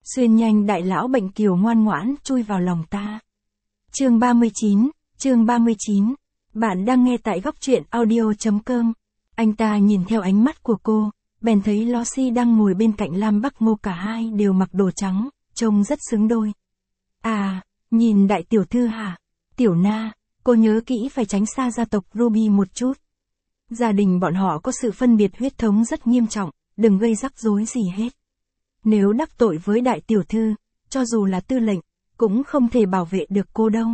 Xuyên nhanh đại lão bệnh kiều ngoan ngoãn chui vào lòng ta. Chương 39. Bạn đang nghe tại góc truyện audio.com. Anh ta nhìn theo ánh mắt của cô, bèn thấy Loxy đang ngồi bên cạnh Lam Bắc Ngô, cả hai đều mặc đồ trắng, trông rất xứng đôi. À, nhìn đại tiểu thư hả? Tiểu Na, cô nhớ kỹ phải tránh xa gia tộc Ruby một chút. Gia đình bọn họ có sự phân biệt huyết thống rất nghiêm trọng, đừng gây rắc rối gì hết. Nếu đắc tội với đại tiểu thư, cho dù là tư lệnh, cũng không thể bảo vệ được cô đâu.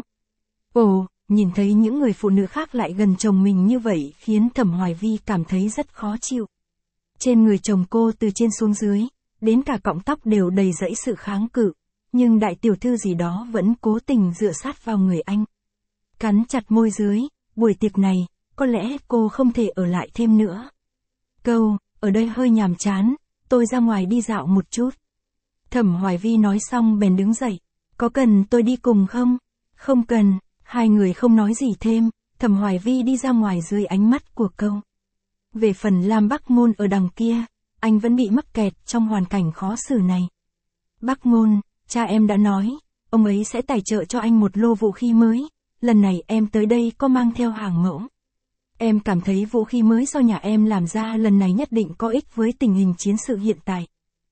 Ồ, nhìn thấy những người phụ nữ khác lại gần chồng mình như vậy khiến Thẩm Hoài Vi cảm thấy rất khó chịu. Trên người chồng cô từ trên xuống dưới, đến cả cọng tóc đều đầy rẫy sự kháng cự, nhưng đại tiểu thư gì đó vẫn cố tình dựa sát vào người anh. Cắn chặt môi dưới, buổi tiệc này, có lẽ cô không thể ở lại thêm nữa. Câu, ở đây hơi nhàm chán, tôi ra ngoài đi dạo một chút. Thẩm Hoài Vi nói xong bèn đứng dậy. Có cần tôi đi cùng không? Không cần, hai người không nói gì thêm, Thẩm Hoài Vi đi ra ngoài dưới ánh mắt của Câu. Về phần Lam Bắc Ngôn ở đằng kia, anh vẫn bị mắc kẹt trong hoàn cảnh khó xử này. Bắc Ngôn, cha em đã nói, ông ấy sẽ tài trợ cho anh một lô vũ khí mới, lần này em tới đây có mang theo hàng mẫu. Em cảm thấy vũ khí mới do nhà em làm ra lần này nhất định có ích với tình hình chiến sự hiện tại.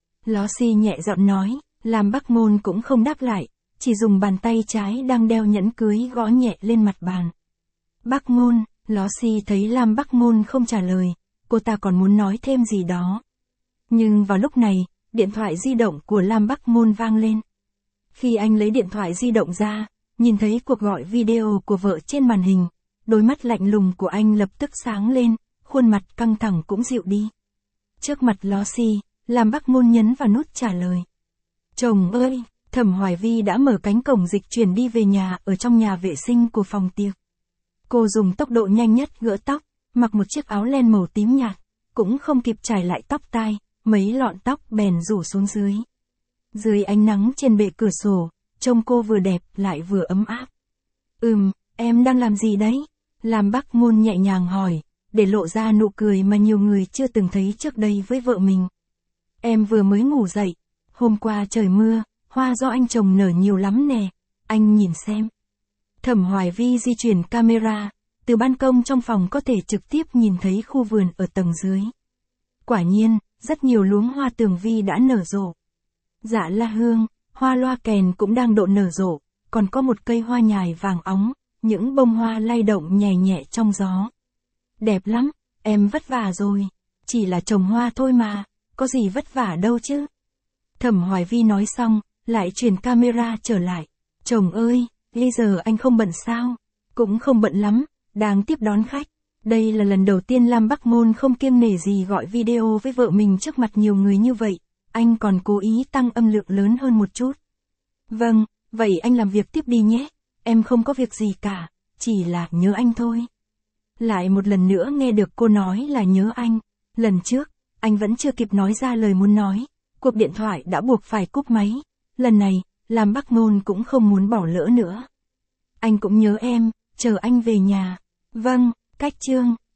Loxy nhẹ giọng nói, Lam Bắc Ngôn cũng không đáp lại, chỉ dùng bàn tay trái đang đeo nhẫn cưới gõ nhẹ lên mặt bàn. Bắc Ngôn, Loxy thấy Lam Bắc Ngôn không trả lời, cô ta còn muốn nói thêm gì đó. Nhưng vào lúc này, điện thoại di động của Lam Bắc Ngôn vang lên. Khi anh lấy điện thoại di động ra, nhìn thấy cuộc gọi video của vợ trên màn hình, đôi mắt lạnh lùng của anh lập tức sáng lên, khuôn mặt căng thẳng cũng dịu đi. Trước mặt Loxy, Lam Bắc Ngôn nhấn vào nút trả lời. Chồng ơi, Thẩm Hoài Vi đã mở cánh cổng dịch chuyển đi về nhà ở trong nhà vệ sinh của phòng tiệc. Cô dùng tốc độ nhanh nhất gỡ tóc, mặc một chiếc áo len màu tím nhạt, cũng không kịp trải lại tóc tai, mấy lọn tóc bèn rủ xuống dưới. Dưới ánh nắng trên bệ cửa sổ, trông cô vừa đẹp lại vừa ấm áp. Em đang làm gì đấy? Lam Bắc Ngôn nhẹ nhàng hỏi, để lộ ra nụ cười mà nhiều người chưa từng thấy trước đây với vợ mình. Em vừa mới ngủ dậy, hôm qua trời mưa, hoa do anh trồng nở nhiều lắm nè, anh nhìn xem. Thẩm Hoài Vi di chuyển camera, từ ban công trong phòng có thể trực tiếp nhìn thấy khu vườn ở tầng dưới. Quả nhiên, rất nhiều luống hoa tường vi đã nở rộ. Dạ la hương, hoa loa kèn cũng đang độ nở rộ, còn có một cây hoa nhài vàng óng, những bông hoa lay động nhẹ nhẹ trong gió. Đẹp lắm, em vất vả rồi, chỉ là trồng hoa thôi mà, có gì vất vả đâu chứ. Thẩm Hoài Vi nói xong, lại chuyển camera trở lại. Chồng ơi, bây giờ anh không bận sao? Cũng không bận lắm, đang tiếp đón khách. Đây là lần đầu tiên Lam Bắc Ngôn không kiêng nể gì gọi video với vợ mình trước mặt nhiều người như vậy, anh còn cố ý tăng âm lượng lớn hơn một chút. Vâng, vậy anh làm việc tiếp đi nhé, em không có việc gì cả, chỉ là nhớ anh thôi. Lại một lần nữa nghe được cô nói là nhớ anh, lần trước, anh vẫn chưa kịp nói ra lời muốn nói, cuộc điện thoại đã buộc phải cúp máy, lần này, Lam Bắc Ngôn cũng không muốn bỏ lỡ nữa. Anh cũng nhớ em, chờ anh về nhà. Vâng, cách chương.